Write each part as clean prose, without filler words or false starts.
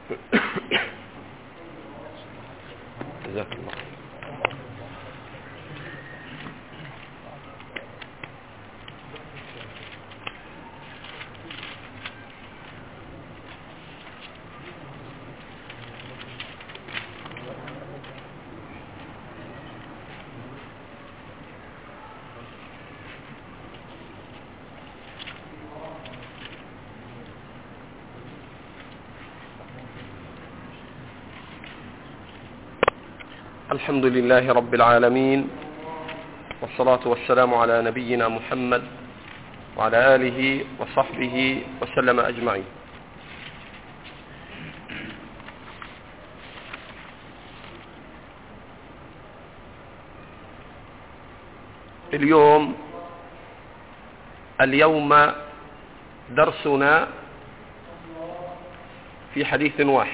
جزاك الله. الحمد لله رب العالمين، والصلاة والسلام على نبينا محمد وعلى آله وصحبه وسلم أجمعين. اليوم درسنا في حديث واحد،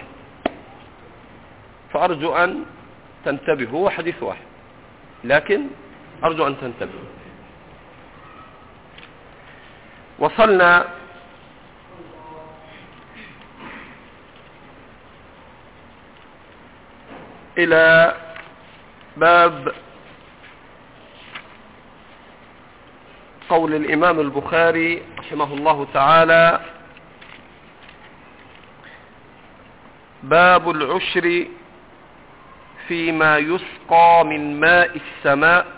فأرجو أن تنتبهوا. هو حديث واحد لكن أرجو أن تنتبهوا. وصلنا إلى باب قول الإمام البخاري رحمه الله تعالى: باب العشر فيما يسقى من ماء السماء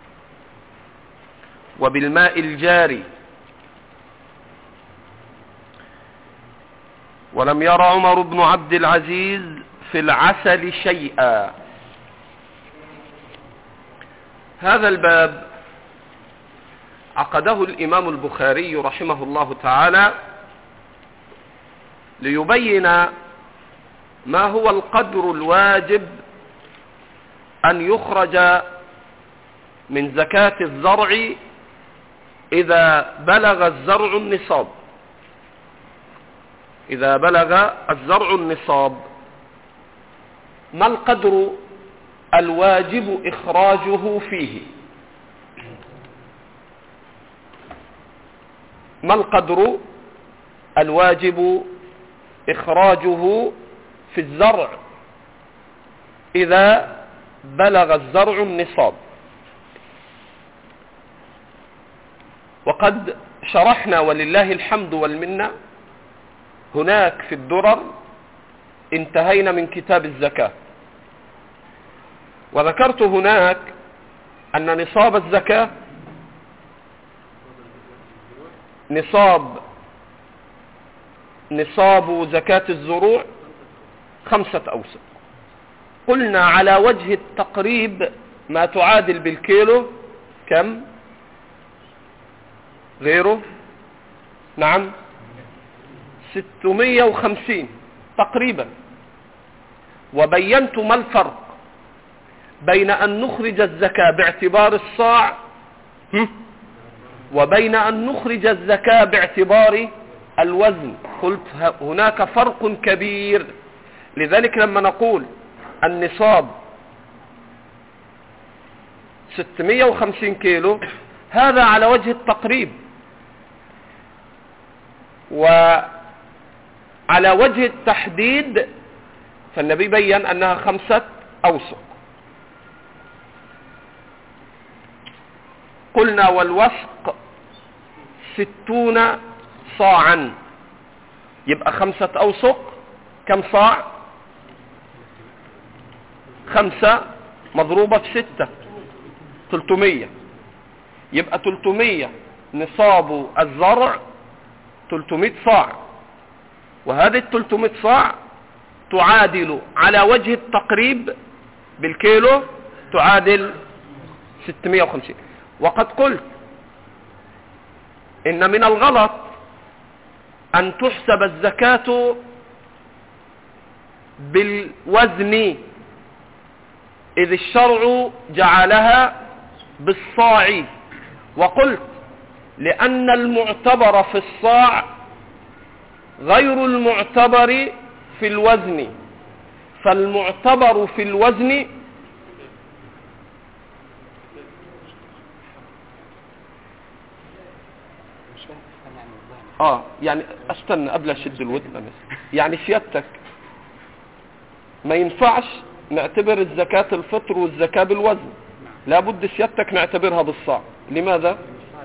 وبالماء الجاري، ولم ير عمر بن عبد العزيز في العسل شيئا. هذا الباب عقده الإمام البخاري رحمه الله تعالى ليبين ما هو القدر الواجب أن يخرج من زكاة الزرع إذا بلغ الزرع النصاب. إذا بلغ الزرع النصاب، ما القدر الواجب إخراجه فيه؟ ما القدر الواجب إخراجه في الزرع إذا بلغ الزرع النصاب؟ وقد شرحنا ولله الحمد والمنة هناك في الدرر، انتهينا من كتاب الزكاة، وذكرت هناك أن نصاب الزكاة نصاب زكاة الزروع 5 أوسق. قلنا على وجه التقريب ما تعادل بالكيلو كم غيره؟ نعم 650 تقريبا. وبينت ما الفرق بين أن نخرج الزكاة باعتبار الصاع وبين أن نخرج الزكاة باعتبار الوزن. قلت هناك فرق كبير. لذلك لما نقول النصاب 650 كيلو هذا على وجه التقريب، وعلى وجه التحديد فالنبي بيّن أنها 5 أوسق. قلنا والوسق 60 صاعا، يبقى 5 أوسق كم صاع؟ 5 مضروبة في 6 300، يبقى 300 نصاب الزرع 300 صاع. وهذه 300 صاع تعادل على وجه التقريب بالكيلو تعادل 650. وقد قلت إن من الغلط أن تحسب الزكاة بالوزن، إذ الشرع جعلها بالصاع. وقلت لأن المعتبر في الصاع غير المعتبر في الوزن، فالمعتبر في الوزن يعني استنى قبل اشد الودن. يعني سيادتك ما ينفعش نعتبر الزكاة الفطر والزكاة بالوزن، لابد سيادتك نعتبرها بالصاع. لماذا؟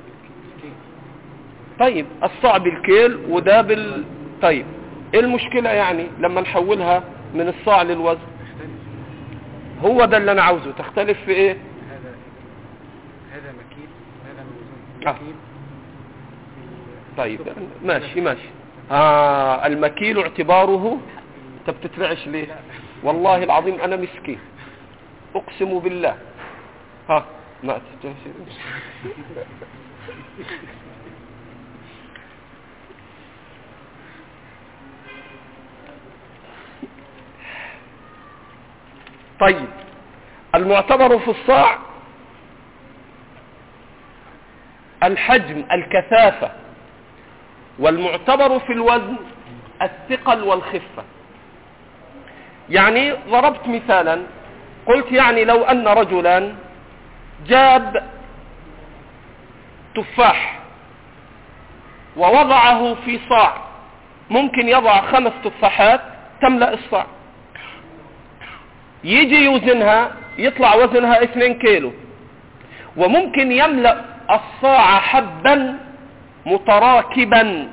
طيب الصاع بالكيل وده طيب ايه المشكلة يعني لما نحولها من الصاع للوزن؟ هو ده اللي انا عاوزه. تختلف في ايه؟ هذا مكيل هذا موزون. طيب ماشي. المكيل اعتباره. انت بتترعش ليه؟ والله العظيم انا مسكين اقسم بالله. ما طيب المعتبر في الصاع الحجم الكثافة، والمعتبر في الوزن الثقل والخفة. يعني ضربت مثالا قلت يعني لو أن رجلا جاب تفاح ووضعه في صاع، ممكن يضع 5 تفاحات تملأ الصاع، يجي يوزنها يطلع وزنها 2 كيلو، وممكن يملأ الصاع حبا متراكبا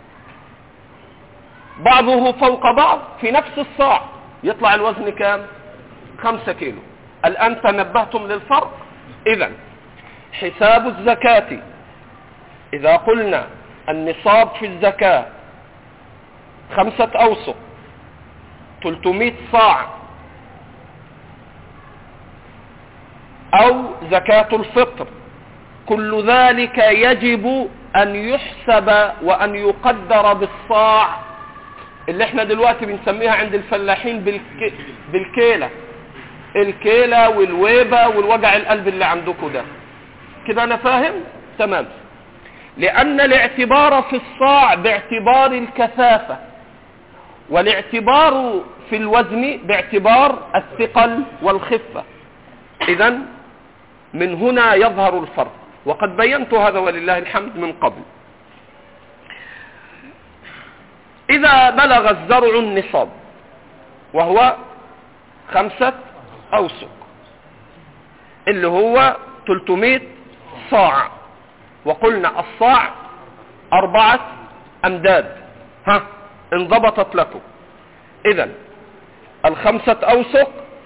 بعضه فوق بعض في نفس الصاع، يطلع الوزن كام؟ 5 كيلو. الآن تنبهتم للفرق. إذن حساب الزكاة إذا قلنا النصاب في الزكاة 5 أوسق 300 صاع، أو زكاة الفطر، كل ذلك يجب أن يحسب وأن يقدر بالصاع اللي احنا دلوقتي بنسميها عند الفلاحين بالكيلة، الكيلة والويبة والوجع القلب اللي عندكم ده. كده أنا فاهم؟ تمام. لأن الاعتبار في الصاع باعتبار الكثافة، والاعتبار في الوزن باعتبار الثقل والخفة. إذن من هنا يظهر الفرق، وقد بينت هذا ولله الحمد من قبل. إذا بلغ الزرع النصاب وهو 5 أوسق اللي هو 300 صاع، وقلنا الصاع 4 أمداد، انضبطت لكم. إذن 5 أوسق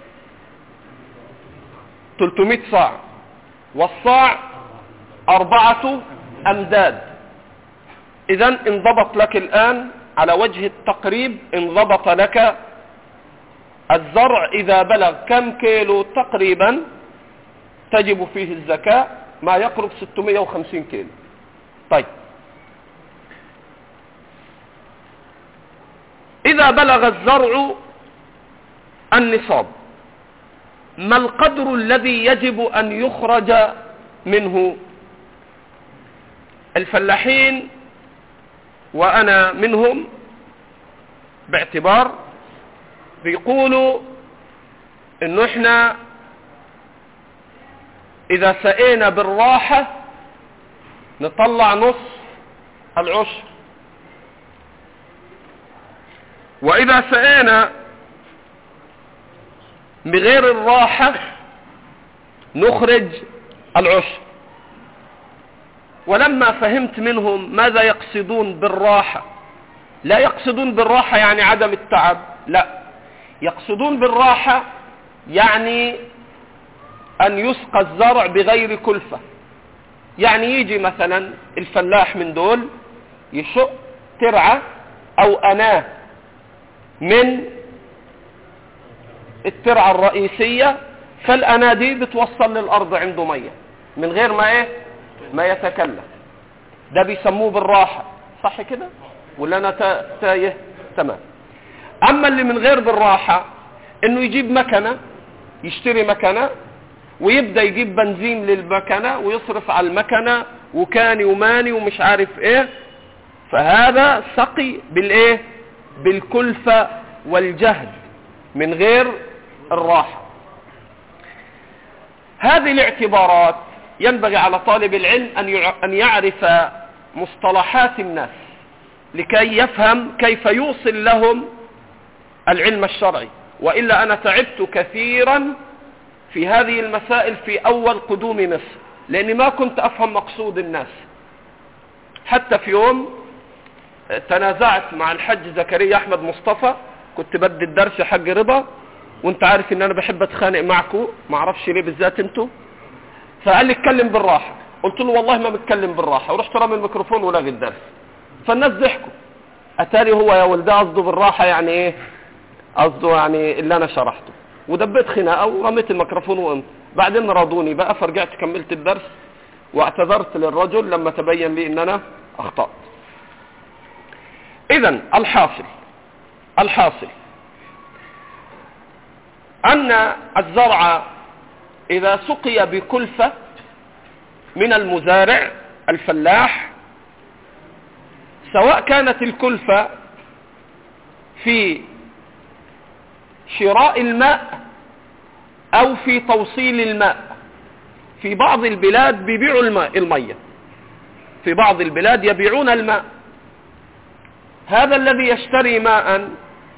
300 صاع، والصاع 4 أمداد. إذن انضبط لك الآن على وجه التقريب، انضبط لك الزرع إذا بلغ كم كيلو تقريبا تجب فيه الزكاة، ما يقرب 650 كيلو. طيب إذا بلغ الزرع النصاب، ما القدر الذي يجب أن يخرج منه؟ الفلاحين وأنا منهم باعتبار بيقولوا إنه إحنا إذا سقينا بالراحة نطلع نص العشر، وإذا سقينا بغير الراحة نخرج العشر. ولما فهمت منهم ماذا يقصدون بالراحة، لا يقصدون بالراحة يعني عدم التعب، لا، يقصدون بالراحة يعني أن يسقى الزرع بغير كلفة. يعني يجي مثلا الفلاح من دول يشق ترعة أو أناه من الترعة الرئيسية، فالأناة دي بتوصل للأرض عنده مية من غير ما يتكلف. ده بيسموه بالراحة، صح كده؟ ولا أنا تايه؟ تمام. أما اللي من غير بالراحة إنه يجيب مكنة، يشتري مكنة ويبدأ يجيب بنزين للمكنة ويصرف على المكنة وكاني وماني ومش عارف ايه، فهذا سقي بالايه؟ بالكلفة والجهد من غير الراحة. هذه الاعتبارات ينبغي على طالب العلم أن يعرف مصطلحات الناس لكي يفهم كيف يوصل لهم العلم الشرعي. وإلا أنا تعبت كثيرا في هذه المسائل في أول قدوم مصر، لأني ما كنت أفهم مقصود الناس. حتى في يوم تنازعت مع الحج زكريا أحمد مصطفى، كنت بدي الدرس حق رضا، وانت عارف ان انا بحب اتخانق معكم، ما اعرفش ليه بالذات انتوا. فقال لي اتكلم بالراحه، قلت له والله ما بتكلم بالراحه، ورحت رامي الميكروفون ولاغي الدرس. فالناس ضحكوا، اتاري هو يا ولد قصده بالراحه يعني ايه؟ قصده يعني اللي انا شرحته، ودبيت خناقه ورميت الميكروفون وقمت. بعدين راضوني بقى، فرجعت كملت الدرس واعتذرت للرجل لما تبين لي ان انا اخطأت. اذا الحاصل أن الزرع إذا سقي بكلفة من المزارع الفلاح، سواء كانت الكلفة في شراء الماء أو في توصيل الماء. في بعض البلاد بيبيعوا المية، في بعض البلاد يبيعون الماء. هذا الذي يشتري ماء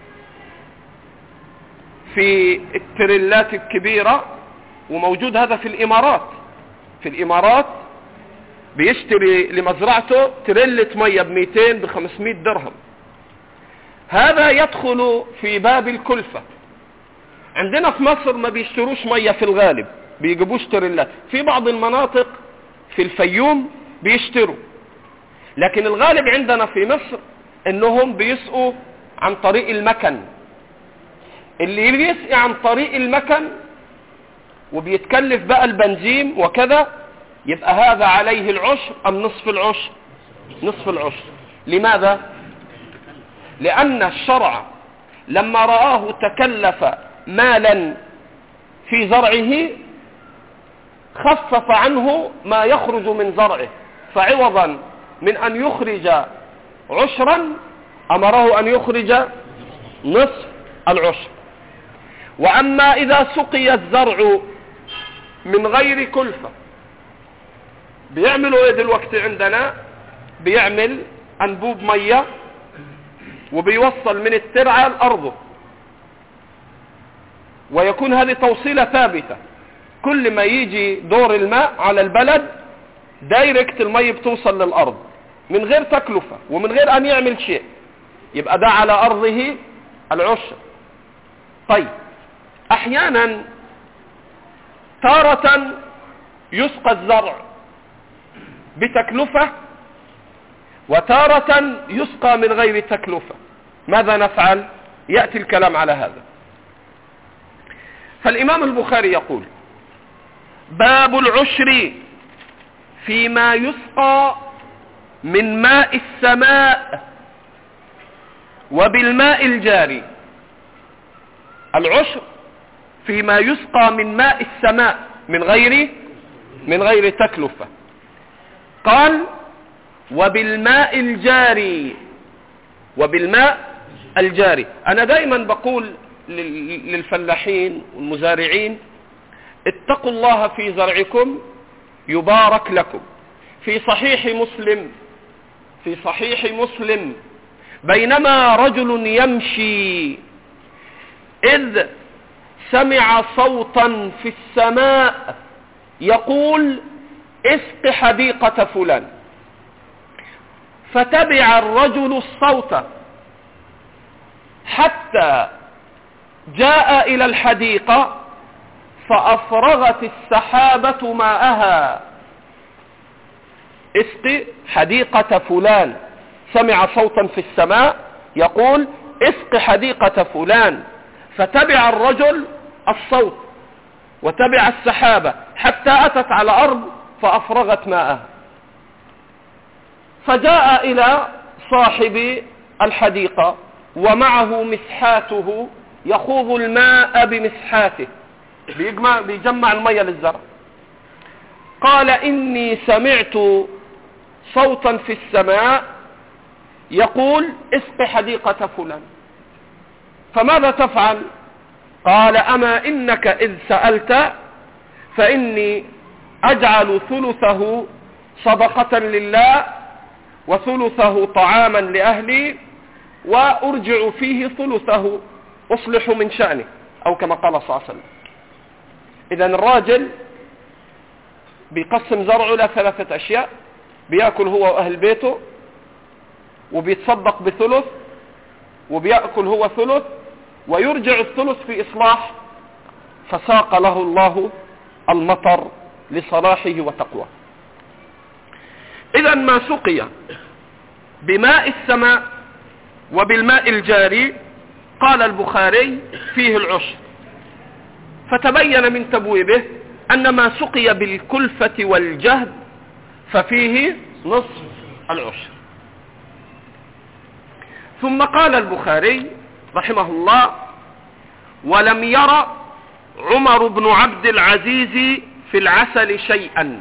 في التريلات الكبيرة، وموجود هذا في الإمارات بيشتري لمزرعته تريلة مية ب200 ب500 درهم. هذا يدخل في باب الكلفة. عندنا في مصر ما بيشتروش مية في الغالب، بيجيبوش تريلات. في بعض المناطق في الفيوم بيشتروا، لكن الغالب عندنا في مصر انهم بيسقوا عن طريق المكن. اللي بيسقي عن طريق المكن وبيتكلف بقى البنزين وكذا، يبقى هذا عليه العشر ام نصف العشر؟ نصف العشر. لماذا؟ لان الشرع لما رآه تكلف مالا في زرعه خفف عنه ما يخرج من زرعه، فعوضا من ان يخرج عشرا امره ان يخرج نصف العشر. واما اذا سقي الزرع من غير كلفة، بيعملوا ايه دلوقتي عندنا؟ بيعمل انبوب مية وبيوصل من الترعة لأرضه، ويكون هذه توصيلة ثابتة. كل ما يجي دور الماء على البلد دايركت المية بتوصل للأرض من غير تكلفة ومن غير أن يعمل شيء، يبقى ده على أرضه العشر. طيب، أحيانا تارة يسقى الزرع بتكلفة وتارة يسقى من غير تكلفة. ماذا نفعل؟ يأتي الكلام على هذا. فالإمام البخاري يقول: باب العشر فيما يسقى من ماء السماء وبالماء الجاري. العشر فيما يسقى من ماء السماء من غير تكلفة. قال: وبالماء الجاري. وبالماء الجاري. أنا دائما بقول للفلاحين والمزارعين: اتقوا الله في زرعكم يبارك لكم. في صحيح مسلم بينما رجل يمشي إذ سمع صوتا في السماء يقول: اسق حديقة فلان، فتبع الرجل الصوت حتى جاء إلى الحديقة فأفرغت السحابة ماءها. اسق حديقة فلان، سمع صوتا في السماء يقول: اسق حديقة فلان، فتبع الرجل الصوت وتبع السحابة حتى أتت على أرض فأفرغت ماءها. فجاء إلى صاحب الحديقة ومعه مسحاته يخوض الماء بمسحاته، بيجمع المية للزرع. قال: إني سمعت صوتا في السماء يقول: اسق حديقة فلان، فماذا تفعل؟ قال: أما إنك إذ سألت فإني أجعل ثلثه صدقة لله وثلثه طعاما لأهلي وأرجع فيه ثلثه أصلح من شأنه، أو كما قال صلى الله عليه وسلم. إذا الراجل بيقسم زرعه إلى 3 أشياء: بيأكل هو وأهل بيته، وبيتصدق بثلث، وبيأكل هو ثلث، ويرجع الثلث في إصلاح، فساق له الله المطر لصلاحه وتقواه. إذا ما سقي بماء السماء وبالماء الجاري، قال البخاري فيه العشر، فتبين من تبويبه أن ما سقي بالكلفة والجهد ففيه نصف العشر. ثم قال البخاري رحمه الله: ولم ير عمر بن عبد العزيز في العسل شيئا.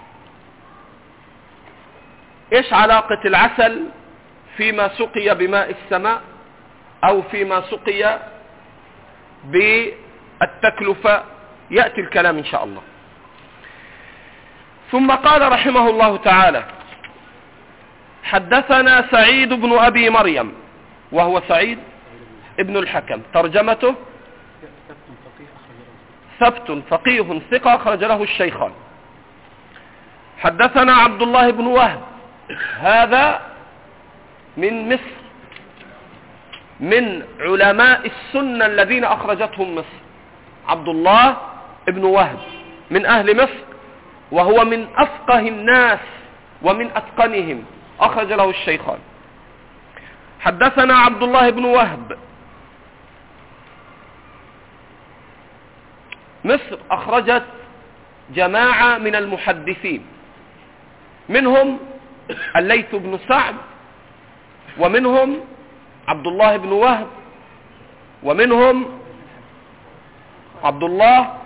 ايش علاقة العسل فيما سقي بماء السماء او فيما سقي بالتكلفة؟ يأتي الكلام ان شاء الله. ثم قال رحمه الله تعالى: حدثنا سعيد بن ابي مريم، وهو سعيد ابن الحكم، ترجمته ثبت فقيه ثقة أخرج له الشيخان. حدثنا عبد الله بن وهب، هذا من مصر، من علماء السنة الذين أخرجتهم مصر. عبد الله بن وهب من أهل مصر، وهو من أفقه الناس ومن أتقنهم، أخرج له الشيخان. حدثنا عبد الله بن وهب. مصر أخرجت جماعة من المحدثين، منهم الليث بن سعد، ومنهم عبد الله بن وهب، ومنهم عبد الله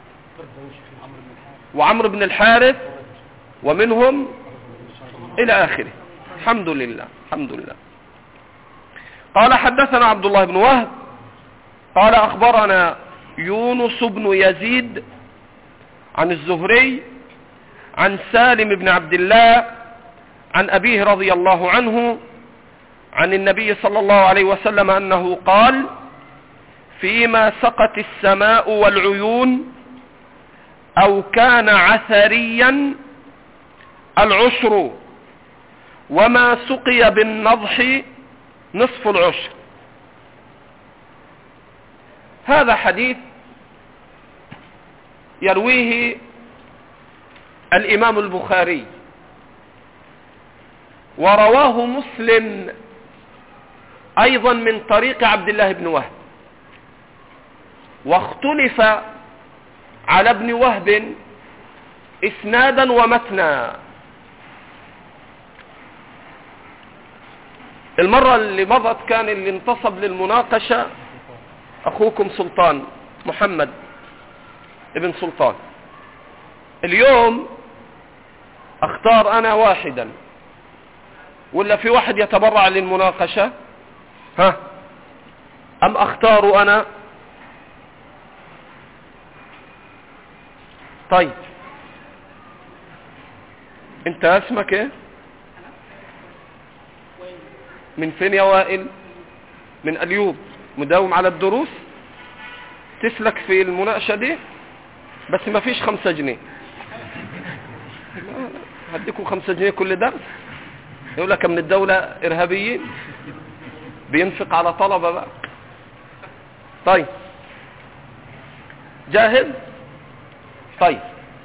وعمرو بن الحارث، ومنهم إلى آخره. الحمد لله الحمد لله. قال: حدثنا عبد الله بن وهب قال: أخبرنا يونس بن يزيد عن الزهري عن سالم بن عبد الله عن أبيه رضي الله عنه عن النبي صلى الله عليه وسلم أنه قال: فيما سقت السماء والعيون أو كان عثريا العشر، وما سقي بالنضح نصف العشر. هذا حديث يرويه الإمام البخاري، ورواه مسلم أيضا من طريق عبد الله بن وهب، واختلف على ابن وهب إسنادا ومتنا. المرة اللي مضت كان اللي انتصب للمناقشة أخوكم سلطان محمد ابن سلطان. اليوم اختار أنا واحدا، ولا في واحد يتبرع للمناقشة؟ ها؟ أم أختار أنا؟ طيب، انت اسمك ايه؟ من فين يا وائل؟ من اليوب، مداوم على الدروس؟ تسلك في المناقشة دي؟ بس ما فيش 5 جنيه. هديكم 5 جنيه كل درس؟ يقول لك من الدولة إرهابيين، بينفق على طلبة بقى. طيب، جاهز؟ طيب،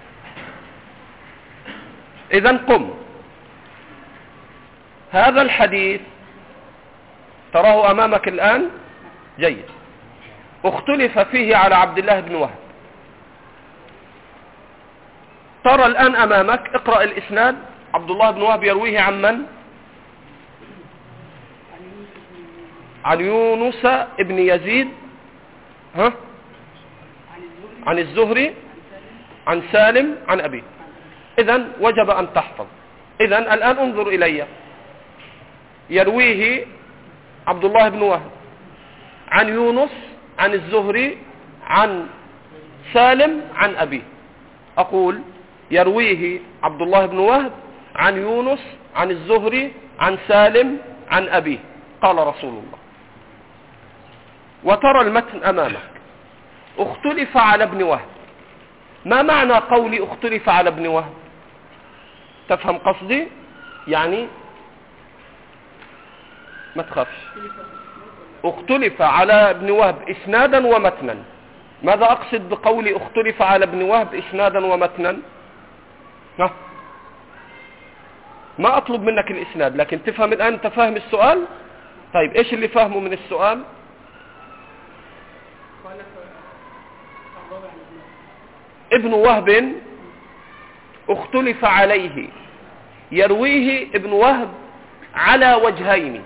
إذن قم. هذا الحديث تراه أمامك الآن، جيد. اختلف فيه على عبد الله بن وهب. ترى الآن أمامك، اقرأ الإسناد. عبد الله بن وهب يرويه عن من؟ عن يونس ابن يزيد، ها؟ عن الزهري، عن سالم، عن أبيه. إذن وجب أن تحفظ. إذن الآن انظر إلي. يرويه عبد الله بن وهب عن يونس، عن الزهري، عن سالم، عن أبيه. أقول: يرويه عبد الله بن وهب عن يونس، عن الزهري، عن سالم، عن أبيه. قال رسول الله. وترى المتن أمامك. اختلف على ابن وهب. ما معنى قولي اختلف على ابن وهب؟ تفهم قصدي؟ يعني ما تخافش. اختلف على ابن وهب اسنادا ومتنا. ماذا اقصد بقولي اختلف على ابن وهب اسنادا ومتنا؟ ما اطلب منك الاسناد، لكن تفهم الان. انت فاهم السؤال؟ طيب ايش اللي فهمه من السؤال؟ ابن وهب اختلف عليه، يرويه ابن وهب على وجهين.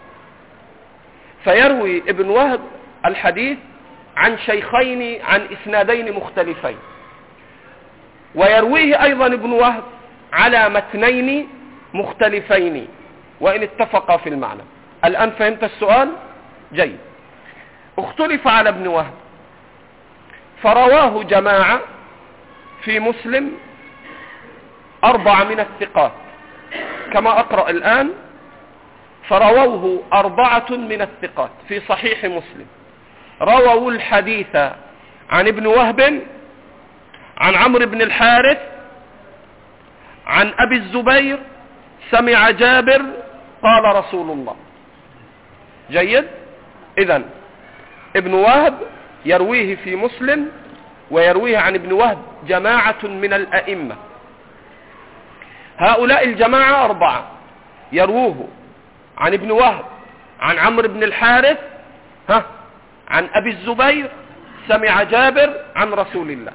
فيروي ابن وهب الحديث عن شيخين عن اسنادين مختلفين، ويرويه ايضا ابن وهب على متنين مختلفين وان اتفقا في المعنى. الان فهمت السؤال؟ جيد. اختلف على ابن وهب فرواه جماعة في مسلم 4 من الثقات كما اقرأ الان. فرووه 4 من الثقات في صحيح مسلم، رووا الحديث عن ابن وهب عن عمرو بن الحارث عن ابي الزبير سمع جابر قال رسول الله. جيد. اذن ابن وهب يرويه في مسلم ويرويه عن ابن وهب جماعة من الائمة. هؤلاء الجماعة 4 يروه عن ابن وهب عن عمرو بن الحارث عن ابي الزبير سمع جابر عن رسول الله.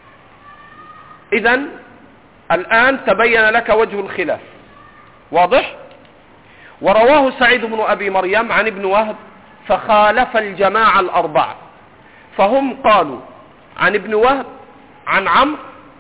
اذن الان تبين لك وجه الخلاف. واضح؟ ورواه سعيد بن ابي مريم عن ابن وهب فخالف الجماعة 4. فهم قالوا عن ابن وهب عن عمرو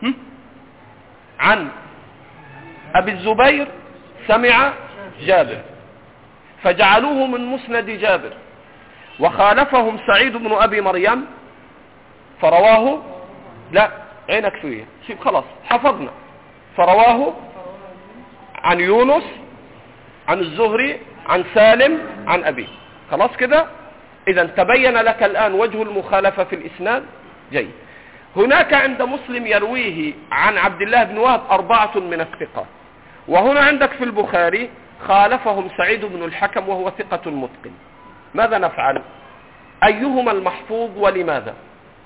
عن ابي الزبير سمع جابر، فجعلوه من مسند جابر. وخالفهم سعيد بن ابي مريم فرواه، لا عينك فيه شيء خلاص حفظنا، فرواه عن يونس عن الزهري عن سالم عن ابيه. خلاص كده. اذا تبين لك الان وجه المخالفة في الاسناد. جيد. هناك عند مسلم يرويه عن عبد الله بن وهب 4 من الثقات، وهنا عندك في البخاري خالفهم سعيد بن الحكم وهو ثقة متقن. ماذا نفعل؟ ايهما المحفوظ ولماذا؟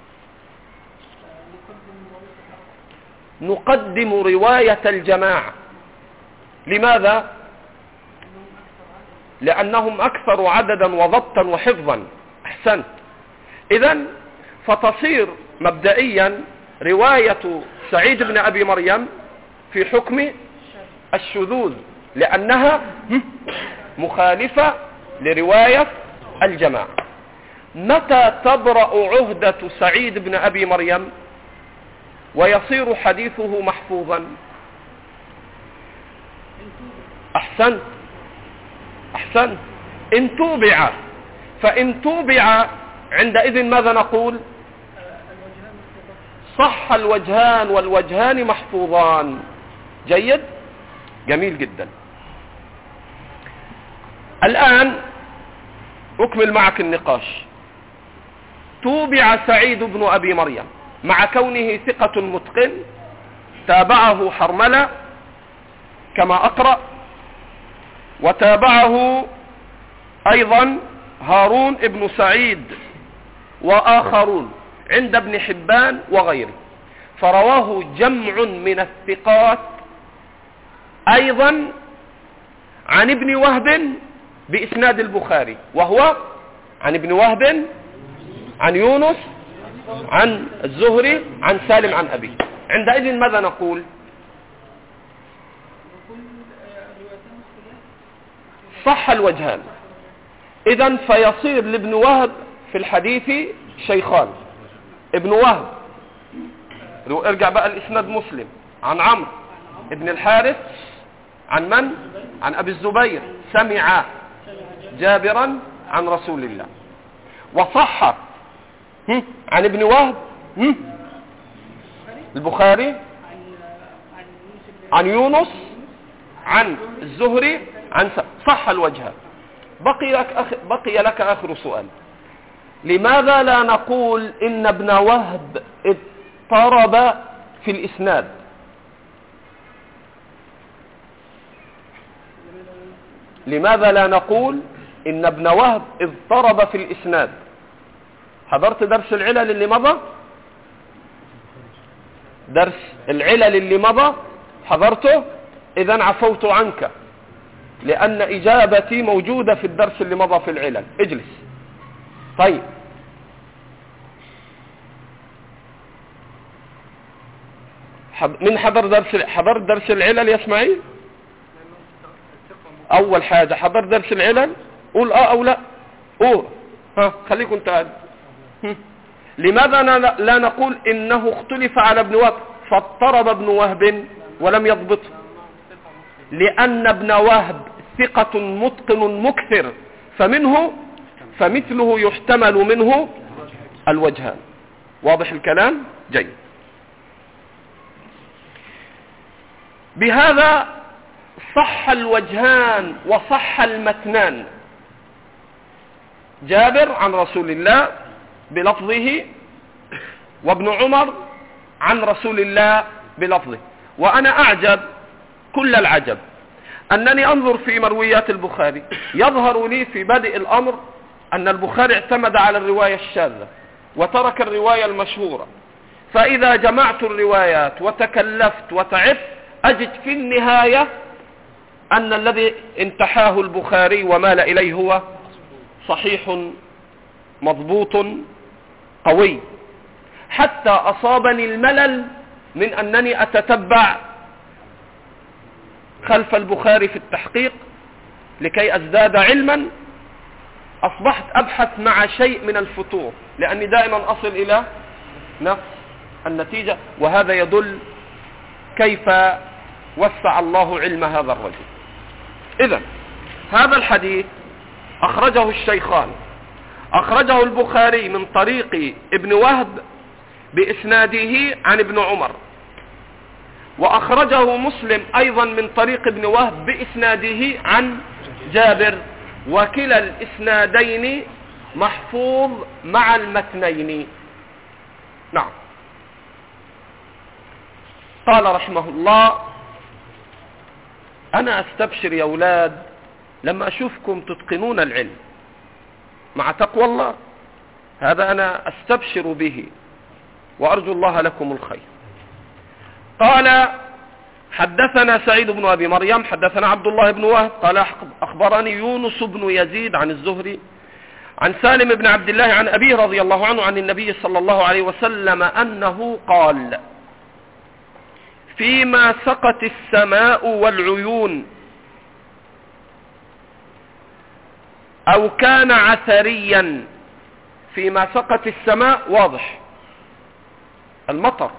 نقدم رواية الجماعة. لماذا؟ لأنهم أكثر عددا وضبطا وحفظا. أحسنت. إذن فتصير مبدئيا رواية سعيد بن أبي مريم في حكم الشذوذ، لأنها مخالفة لرواية الجماعة. متى تبرأ عهدة سعيد بن أبي مريم ويصير حديثه محفوظا؟ أحسنت أحسنت. إن توبع. فإن توبع عندئذ ماذا نقول؟ صح الوجهان والوجهان محفوظان. جيد. جميل جدا. الآن أكمل معك النقاش. توبع سعيد بن أبي مريم مع كونه ثقة متقن، تابعه حرملة كما أقرأ، وتابعه أيضا هارون ابن سعيد وآخرون عند ابن حبان وغيره. فرواه جمع من الثقات أيضا عن ابن وهب بإسناد البخاري، وهو عن ابن وهب عن يونس عن الزهري عن سالم عن أبي. عندئذ ماذا نقول؟ صح الوجهان. إذن فيصير لابن وهب في الحديث شيخان. ابن وهب ارجع بقى الإسناد مسلم عن عمرو ابن الحارث عن من؟ عن أبي الزبير سمع جابرا عن رسول الله. وصح عن ابن وهب البخاري عن يونس عن الزهري عن صح الوجهان. بقي لك آخر سؤال. لماذا لا نقول إن ابن وهب اضطرب في الإسناد؟ لماذا لا نقول إن ابن وهب اضطرب في الإسناد؟ حضرت درس العلل اللي مضى؟ درس العلل اللي مضى حضرته؟ إذن عفوت عنك، لأن إجابتي موجودة في الدرس اللي مضى في العلل. اجلس. طيب، من حضر درس العلل يا اسماعيل؟ أول حاجة حضر درس العلل؟ قول أو لا. قول. خليكم انت قاعد. لماذا لا نقول إنه اختلف على ابن وهب فاضطرب ابن وهب ولم يضبطه؟ لأن ابن وهب ثقة متقن مكثر، فمثله يحتمل منه الوجهان. واضح الكلام؟ جيد. بهذا صح الوجهان وصح المتنان. جابر عن رسول الله بلفظه، وابن عمر عن رسول الله بلفظه. وأنا أعجب كل العجب أنني أنظر في مرويات البخاري، يظهر لي في بدء الأمر أن البخاري اعتمد على الرواية الشاذة وترك الرواية المشهورة، فإذا جمعت الروايات وتكلفت وتعبت أجد في النهاية أن الذي انتحاه البخاري ومال إليه هو صحيح مضبوط قوي، حتى أصابني الملل من أنني أتتبع خلف البخاري في التحقيق لكي أزداد علما. أصبحت أبحث مع شيء من الفتور، لأني دائما أصل إلى نفس النتيجة، وهذا يدل كيف وسع الله علم هذا الرجل. إذن هذا الحديث أخرجه الشيخان، أخرجه البخاري من طريق ابن وهب بإسناده عن ابن عمر، وأخرجه مسلم أيضا من طريق ابن وهب بإسناده عن جابر، وكلا الإسنادين محفوظ مع المتنين. نعم. قال رحمه الله: أنا أستبشر يا أولاد لما أشوفكم تتقنون العلم مع تقوى الله، هذا أنا أستبشر به وأرجو الله لكم الخير. قال: حدثنا سعيد بن أبي مريم حدثنا عبد الله بن وهب قال أخبرني يونس بن يزيد عن الزهري عن سالم بن عبد الله عن أبيه رضي الله عنه عن النبي صلى الله عليه وسلم أنه قال: فيما سقت السماء والعيون أو كان عثريا. فيما سقت السماء واضح المطر،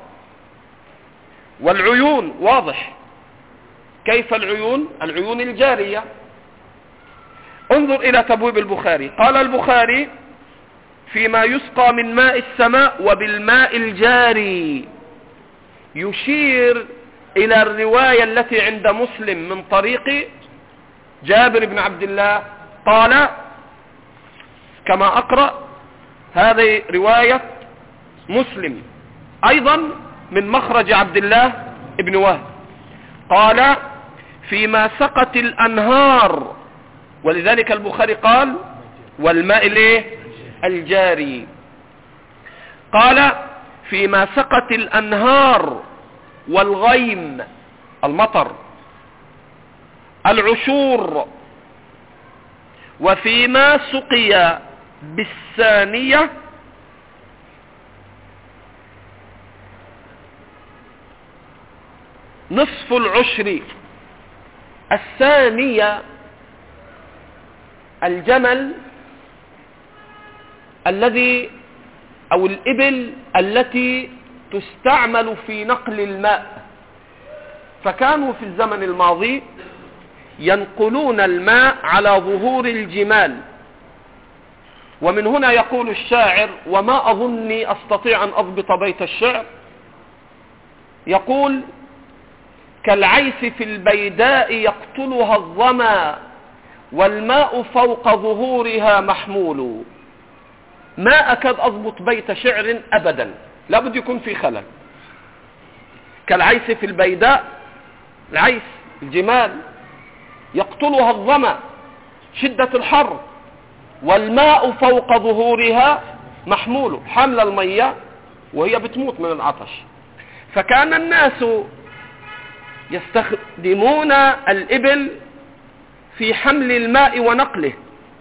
والعيون واضح. كيف العيون؟ العيون الجارية. انظر إلى تبويب البخاري. قال البخاري: فيما يسقى من ماء السماء وبالماء الجاري، يشير إلى الرواية التي عند مسلم من طريق جابر بن عبد الله. قال كما أقرأ: هذه رواية مسلم أيضا من مخرج عبد الله بن وهب. قال: فيما سقت الأنهار، ولذلك البخاري قال: والماء الجاري. قال: فيما سقت الأنهار والغيم المطر، العشور، وفيما سقي بالثانية نصف العشر. الثانية الجمل الذي أو الإبل التي تستعمل في نقل الماء، فكانوا في الزمن الماضي ينقلون الماء على ظهور الجمال. ومن هنا يقول الشاعر، وما أظني أستطيع أن أضبط بيت الشعر، يقول: كالعيس في البيداء يقتلها الظما والماء فوق ظهورها محمول. ما أكاد أضبط بيت شعر أبدا، لابد يكون في خلل. كالعيس في البيداء، العيس الجمال يقتلها الظمأ شدة الحر، والماء فوق ظهورها محمول، حمل المية وهي بتموت من العطش. فكان الناس يستخدمون الإبل في حمل الماء ونقله،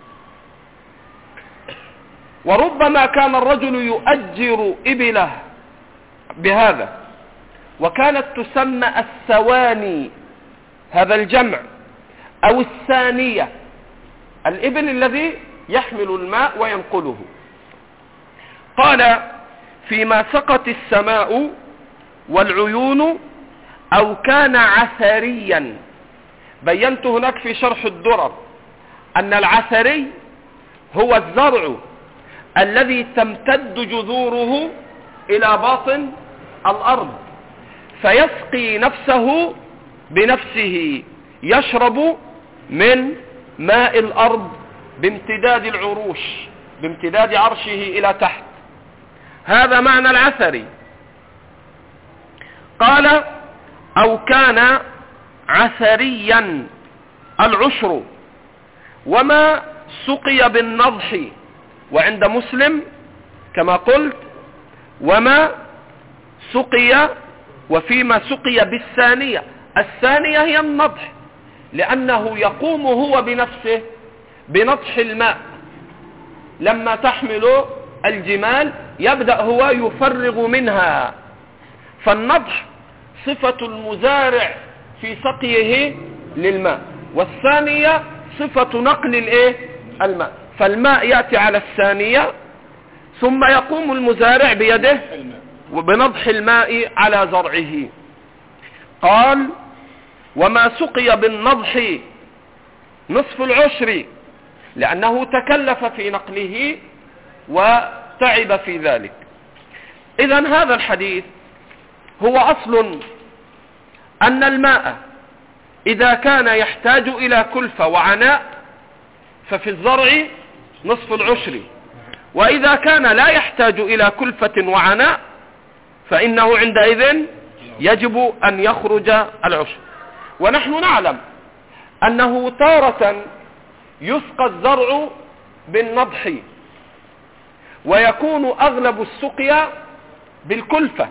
وربما كان الرجل يؤجر إبله بهذا، وكانت تسمى السواني، هذا الجمع، أو الثانية، الإبل الذي يحمل الماء وينقله. قال: فيما سقت السماء والعيون أو كان عثريا. بينت هناك في شرح الدرر أن العثري هو الزرع الذي تمتد جذوره إلى باطن الأرض، فيسقي نفسه بنفسه، يشرب من ماء الأرض بامتداد العروش، بامتداد عرشه إلى تحت. هذا معنى العثري. قال: أو كان عثريا العشر، وما سقي بالنضح، وعند مسلم كما قلت وما سقي، وفيما سقي بالثانية. الثانية هي النضح، لأنه يقوم هو بنفسه بنضح الماء. لما تحمل الجمال يبدأ هو يفرغ منها، فالنضح صفة المزارع في سقيه للماء، والثانية صفة نقل الماء. فالماء يأتي على الثانية، ثم يقوم المزارع بيده وبنضح الماء على زرعه. قال: وما سقي بالنضح نصف العشر، لأنه تكلف في نقله وتعب في ذلك. إذن هذا الحديث هو أصل أن الماء إذا كان يحتاج إلى كلفة وعناء ففي الزرع نصف العشر، وإذا كان لا يحتاج إلى كلفة وعناء فإنه عندئذ يجب أن يخرج العشر. ونحن نعلم أنه تارة يسقى الزرع بالنضح، ويكون أغلب السقيا بالكلفة،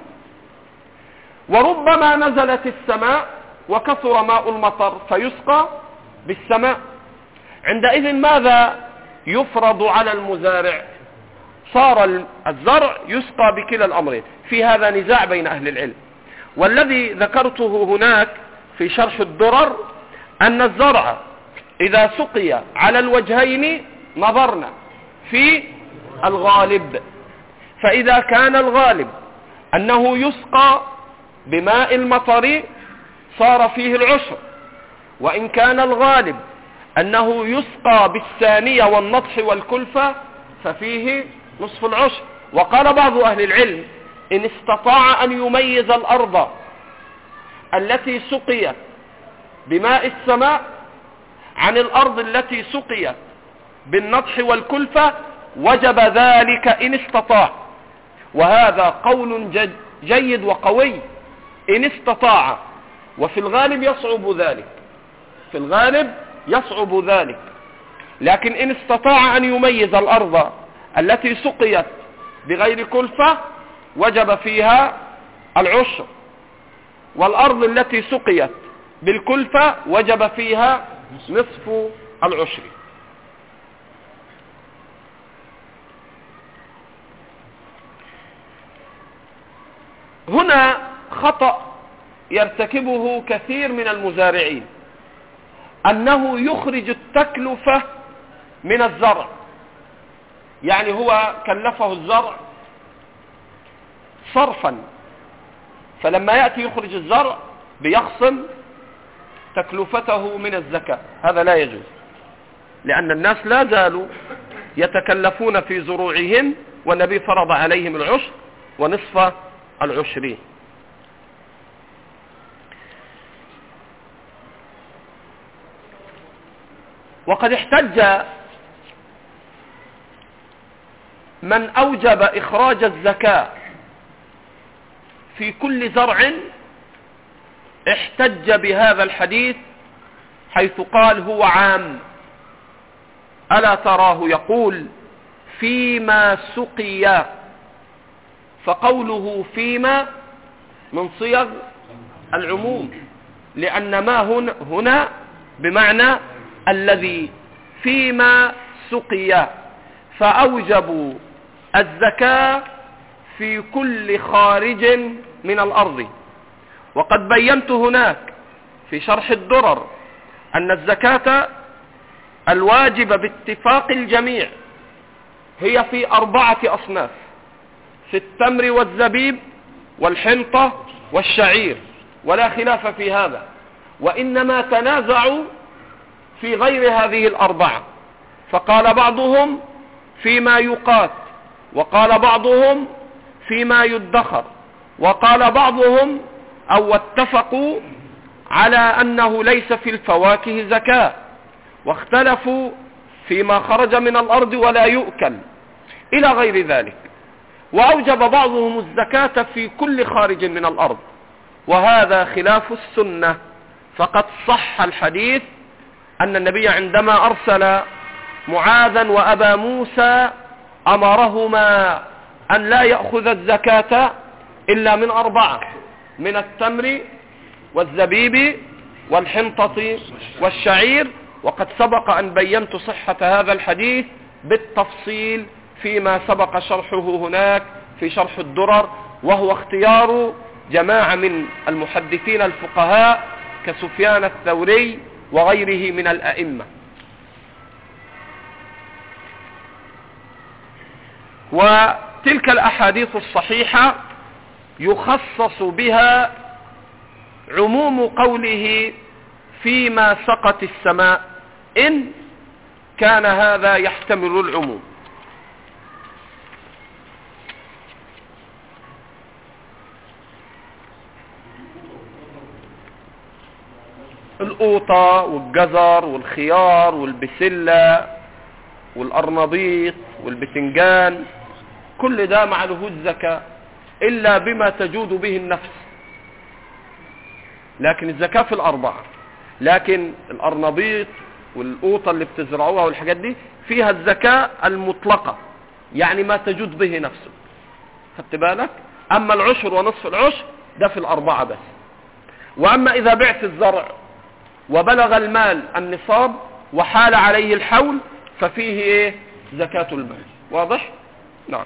وربما نزلت السماء وكثر ماء المطر فيسقى بالسماء. عندئذ ماذا يفرض على المزارع؟ صار الزرع يسقى بكلا الأمرين. في هذا نزاع بين أهل العلم، والذي ذكرته هناك في شرح الدرر أن الزرع إذا سقي على الوجهين نظرنا في الغالب، فإذا كان الغالب أنه يسقى بماء المطر صار فيه العشر، وإن كان الغالب أنه يسقى بالثانية والنضح والكلفة ففيه نصف العشر. وقال بعض أهل العلم: إن استطاع أن يميز الأرض التي سقيت بماء السماء عن الأرض التي سقيت بالنضح والكلفة وجب ذلك إن استطاع. وهذا قول جيد وقوي، إن استطاع، وفي الغالب يصعب ذلك، في الغالب يصعب ذلك. لكن إن استطاع أن يميز الأرض التي سقيت بغير كلفة وجب فيها العشر، والأرض التي سقيت بالكلفة وجب فيها نصف العشر. هنا خطأ يرتكبه كثير من المزارعين، أنه يخرج التكلفة من الزرع. يعني هو كلفه الزرع صرفا، فلما يأتي يخرج الزرع بيخصم تكلفته من الزكاة. هذا لا يجوز، لأن الناس لا زالوا يتكلفون في زروعهم، والنبي فرض عليهم العشر ونصف العشر. وقد احتج من أوجب إخراج الزكاة في كل زرع احتج بهذا الحديث حيث قال هو عام. ألا تراه يقول فيما سقي، فقوله فيما من صيغ العموم، لأن ما هنا بمعنى الذي، فيما سقي، فأوجبوا الزكاة في كل خارج من الأرض. وقد بينت هناك في شرح الدرر أن الزكاة الواجبة باتفاق الجميع هي في 4 أصناف: في التمر والزبيب والحنطة والشعير، ولا خلاف في هذا، وإنما تنازعوا في غير هذه 4، فقال بعضهم فيما يقات، وقال بعضهم فيما يدخر، وقال بعضهم أو اتفقوا على أنه ليس في الفواكه زكاة، واختلفوا فيما خرج من الأرض ولا يؤكل إلى غير ذلك. وأوجب بعضهم الزكاة في كل خارج من الأرض، وهذا خلاف السنة. فقد صح الحديث أن النبي عندما أرسل معاذا وأبا موسى أمرهما أن لا يأخذ الزكاة إلا من 4: من التمر والزبيب والحنطة والشعير. وقد سبق أن بينت صحة هذا الحديث بالتفصيل فيما سبق شرحه هناك في شرح الدرر، وهو اختيار جماعة من المحدثين الفقهاء كسفيان الثوري وغيره من الأئمة. وتلك الأحاديث الصحيحة يخصص بها عموم قوله فيما سقت السماء، إن كان هذا يحتمل العموم. القوطة والجزر والخيار والبسلة والأرنبيط والبتنجان، كل ده معلهوش زكاة إلا بما تجود به النفس، لكن الزكاة في 4. لكن الأرنبيط والقوطة اللي بتزرعوها والحاجات دي فيها الزكاة المطلقة، يعني ما تجود به نفسه، خدت بالك؟ أما العشر ونصف العشر ده في 4 بس. وأما إذا بعت الزرع وبلغ المال النصاب وحال عليه الحول ففيه إيه؟ زكاة المال. واضح؟ نعم.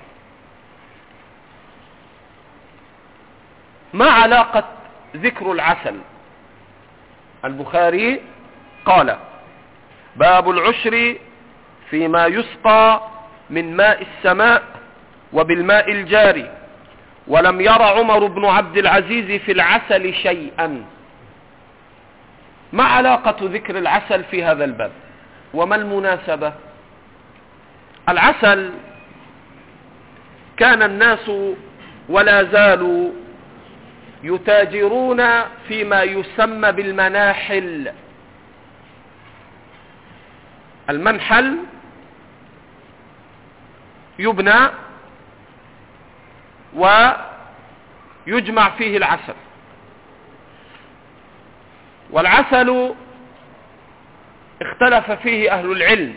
ما علاقة ذكر العسل؟ البخاري قال باب العشر فيما يسقى من ماء السماء وبالماء الجاري، ولم ير عمر بن عبد العزيز في العسل شيئا. ما علاقة ذكر العسل في هذا الباب وما المناسبة؟ العسل كان الناس ولا زالوا يتاجرون فيما يسمى بالمناحل. المنحل يبنى ويجمع فيه العسل، والعسل اختلف فيه أهل العلم،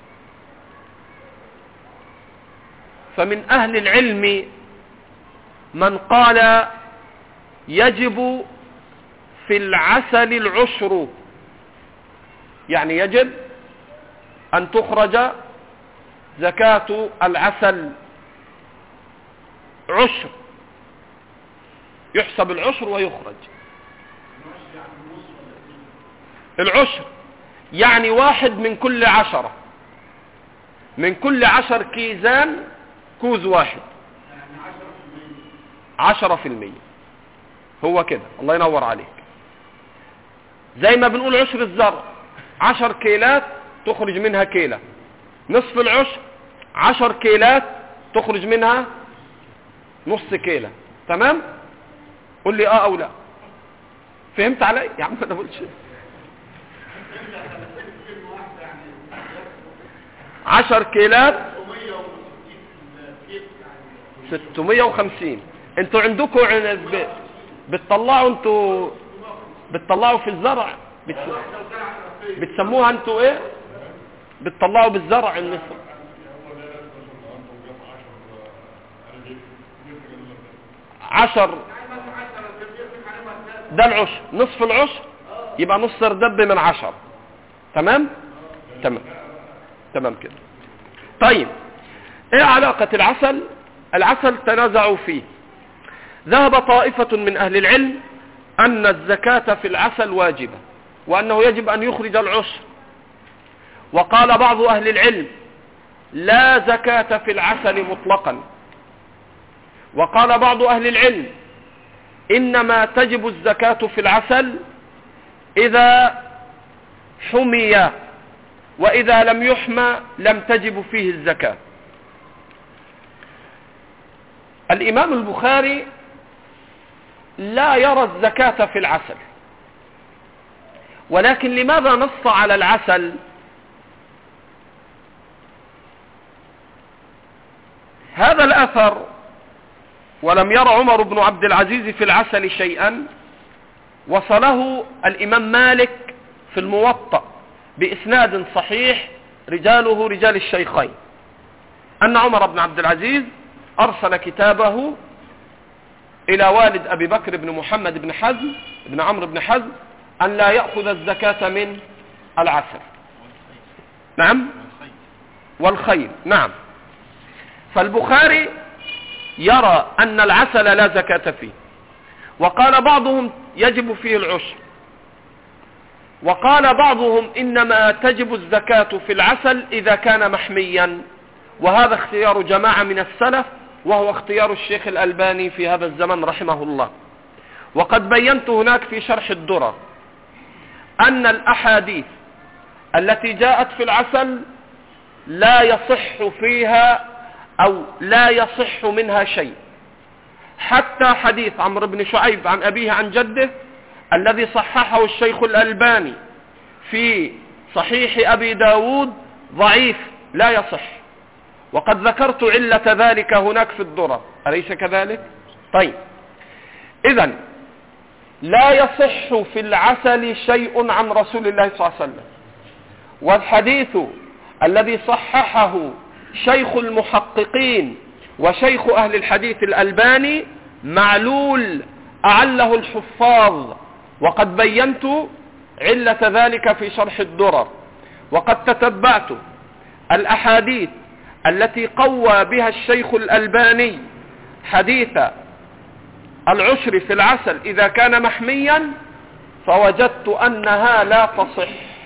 فمن أهل العلم من قال يجب في العسل العشر، يعني يجب أن تخرج زكاة العسل عشر، يحسب العشر ويخرج. العشر يعني 1 من كل 10، من كل 10 كيزان كوز 1، 10%. هو كده، الله ينور عليك. زي ما بنقول عشر الزرع 10 كيلات تخرج منها كيلة، نصف العشر 10 كيلات تخرج منها نص كيلة. تمام؟ قل لي او لا. فهمت علي يا عم؟ انا بقولش 10 كيلات 650. انتوا عندكم بتطلعوا في الزرع، بتسموها انتوا ايه؟ بتطلعوا بالزرع النصف. عشر ده العشر، نصف العشر يبقى نص ردب من 10. تمام كده. طيب ايه علاقة العسل؟ العسل تنازعوا فيه. ذهب طائفة من اهل العلم ان الزكاة في العسل واجبة، وانه يجب ان يخرج العشر. وقال بعض اهل العلم لا زكاة في العسل مطلقا. وقال بعض اهل العلم انما تجب الزكاة في العسل اذا حمي، واذا لم يحمى لم تجب فيه الزكاة. الامام البخاري لا يرى الزكاة في العسل، ولكن لماذا نص على العسل؟ هذا الأثر ولم ير عمر بن عبد العزيز في العسل شيئا وصله الإمام مالك في الموطأ بإسناد صحيح رجاله رجال الشيخين، أن عمر بن عبد العزيز أرسل كتابه إلى والد أبي بكر بن محمد بن حزم بن عمرو بن حزم أن لا يأخذ الزكاة من العسل. نعم، والخيل. نعم. فالبخاري يرى أن العسل لا زكاة فيه، وقال بعضهم يجب فيه العشر، وقال بعضهم إنما تجب الزكاة في العسل إذا كان محميا، وهذا اختيار جماعة من السلف، وهو اختيار الشيخ الألباني في هذا الزمن رحمه الله. وقد بينت هناك في شرح الدرر أن الأحاديث التي جاءت في العسل لا يصح فيها أو لا يصح منها شيء، حتى حديث عمرو بن شعيب عن أبيه عن جده الذي صححه الشيخ الألباني في صحيح أبي داود ضعيف لا يصح، وقد ذكرت علة ذلك هناك في الدرر، أليس كذلك؟ طيب، إذن لا يصح في العسل شيء عن رسول الله صلى الله عليه وسلم. والحديث الذي صححه شيخ المحققين وشيخ أهل الحديث الألباني معلول أعله الحفاظ، وقد بينت علة ذلك في شرح الدرر. وقد تتبعت الأحاديث التي قوى بها الشيخ الألباني حديث العشر في العسل إذا كان محميا، فوجدت أنها لا تصح.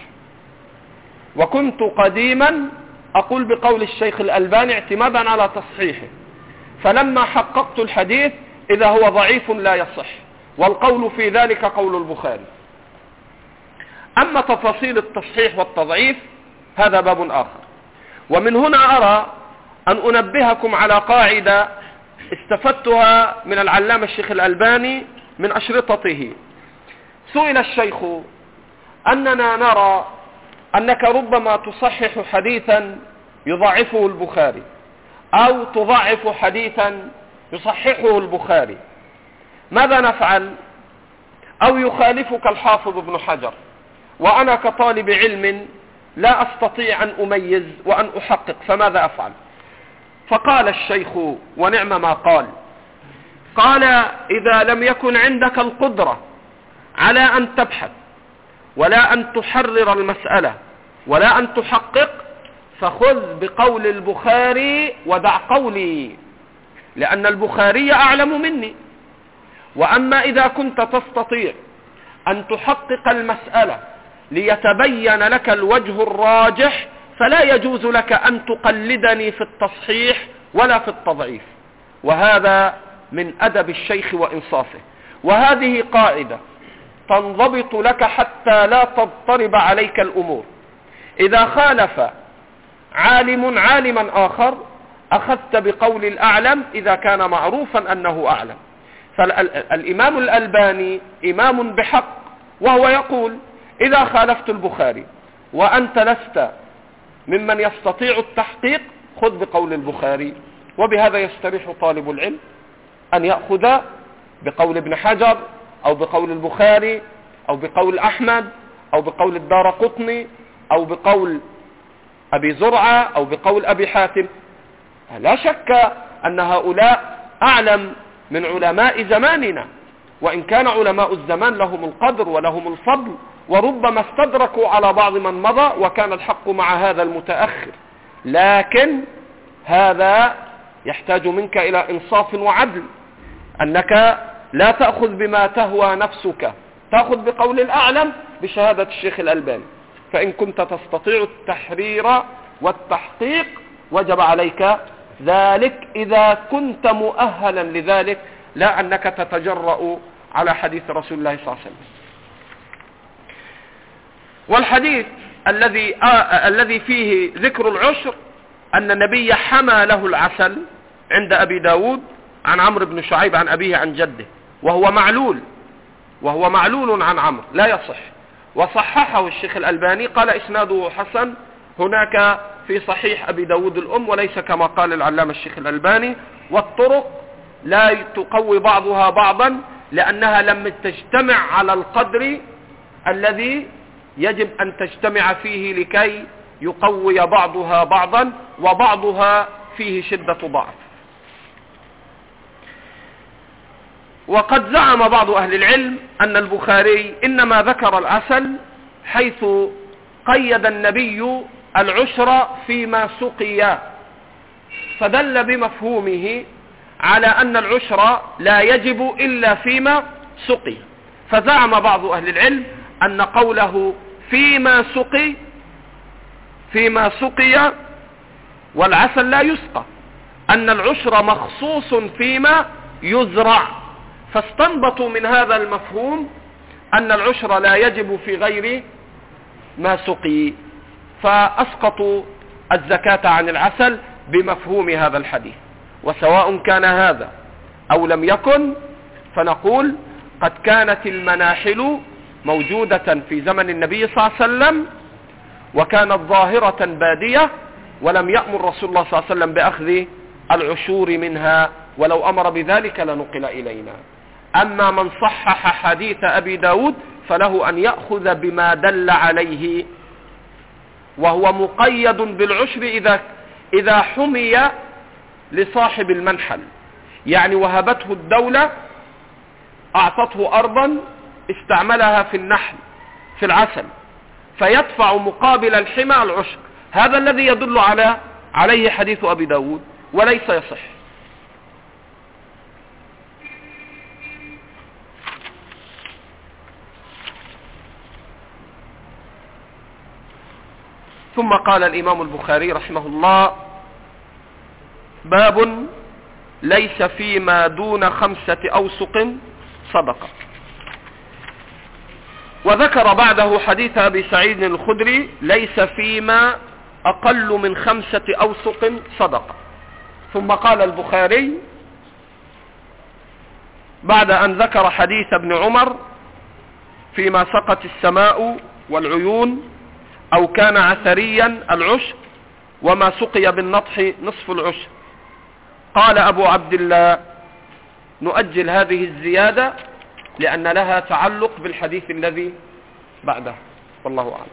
وكنت قديما أقول بقول الشيخ الألباني اعتمادا على تصحيحه، فلما حققت الحديث إذا هو ضعيف لا يصح، والقول في ذلك قول البخاري. أما تفاصيل التصحيح والتضعيف هذا باب آخر. ومن هنا أرى أن أنبهكم على قاعدة استفدتها من العلامة الشيخ الألباني من أشرطته. سئل الشيخ أننا نرى أنك ربما تصحح حديثا يضعفه البخاري، أو تضعف حديثا يصححه البخاري، ماذا نفعل؟ أو يخالفك الحافظ ابن حجر، وأنا كطالب علم لا أستطيع أن أميز وأن أحقق، فماذا أفعل؟ فقال الشيخ ونعم ما قال، قال إذا لم يكن عندك القدرة على أن تبحث ولا أن تحرر المسألة ولا أن تحقق، فخذ بقول البخاري ودع قولي، لأن البخاري أعلم مني. وأما إذا كنت تستطيع أن تحقق المسألة ليتبين لك الوجه الراجح، فلا يجوز لك أن تقلدني في التصحيح ولا في التضعيف. وهذا من أدب الشيخ وإنصافه. وهذه قاعدة تنضبط لك حتى لا تضطرب عليك الأمور. إذا خالف عالم عالما آخر أخذت بقول الأعلم إذا كان معروفا أنه أعلم. فالإمام الألباني إمام بحق، وهو يقول إذا خالفت البخاري وأنت لست ممن يستطيع التحقيق خذ بقول البخاري وبهذا يستريح طالب العلم أن يأخذ بقول ابن حجر أو بقول البخاري أو بقول أحمد أو بقول الدارقطني أو بقول أبي زرعة أو بقول أبي حاتم. لا شك أن هؤلاء أعلم من علماء زماننا، وإن كان علماء الزمان لهم القدر ولهم الفضل، وربما استدركوا على بعض من مضى وكان الحق مع هذا المتأخر، لكن هذا يحتاج منك إلى إنصاف وعدل، أنك لا تأخذ بما تهوى نفسك، تأخذ بقول الأعلم بشهادة الشيخ الألباني. فإن كنت تستطيع التحرير والتحقيق وجب عليك ذلك إذا كنت مؤهلا لذلك، لا أنك تتجرأ على حديث رسول الله صلى الله عليه وسلم. والحديث الذي فيه ذكر العشر أن النبي حمى له العسل عند أبي داود عن عمرو بن شعيب عن أبيه عن جده، وهو معلول عن عمرو لا يصح، وصححه الشيخ الألباني قال إسناده حسن هناك في صحيح أبي داود الأم، وليس كما قال العلامة الشيخ الألباني، والطرق لا تقوي بعضها بعضا لأنها لم تجتمع على القدر الذي يجب أن تجتمع فيه لكي يقوي بعضها بعضا، وبعضها فيه شدة ضعف. وقد زعم بعض أهل العلم أن البخاري إنما ذكر العسل حيث قيد النبي العشر فيما سقي، فدل بمفهومه على أن العشر لا يجب إلا فيما سقي. فزعم بعض أهل العلم أن قوله فيما سقي والعسل لا يسقى، أن العشر مخصوص فيما يزرع، فاستنبطوا من هذا المفهوم أن العشر لا يجب في غير ما سقي، فأسقطوا الزكاة عن العسل بمفهوم هذا الحديث. وسواء كان هذا أو لم يكن، فنقول قد كانت المناحل موجودة في زمن النبي صلى الله عليه وسلم، وكانت ظاهرة بادية، ولم يأمر رسول الله صلى الله عليه وسلم بأخذ العشور منها، ولو أمر بذلك لنقل إلينا. أما من صحح حديث أبي داود فله أن يأخذ بما دل عليه، وهو مقيد بالعشر إذا حمي لصاحب المنحل، يعني وهبته الدولة، أعطته أرضا استعملها في النحل في العسل، فيدفع مقابل الحمى العشر. هذا الذي يدل عليه حديث أبي داود، وليس يصح. ثم قال الإمام البخاري رحمه الله: باب ليس فيما دون 5 أوسق صدقة. وذكر بعده حديث أبي سعيد الخدري: ليس فيما أقل من 5 أوسق صدقة. ثم قال البخاري بعد أن ذكر حديث ابن عمر فيما سقت السماء والعيون أو كان عثريا العشر، وما سقي بالنطح نصف العشر، قال أبو عبد الله: نؤجل هذه الزيادة لأن لها تعلق بالحديث الذي بعده، والله أعلم.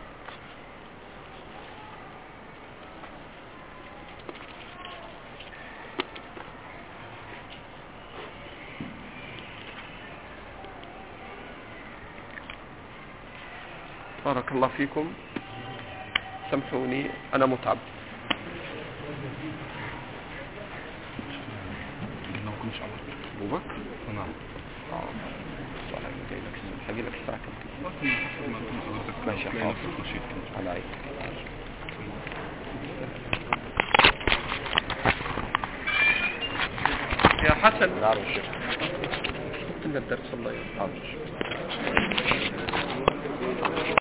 بارك الله فيكم، سامحوني أنا متعب. أبو بكر؟ نعم. هجي لك الساعة كم؟ ماشي حاضر على عينك. يا حسن. نعم الشيخ. الدرس الله يرحمه.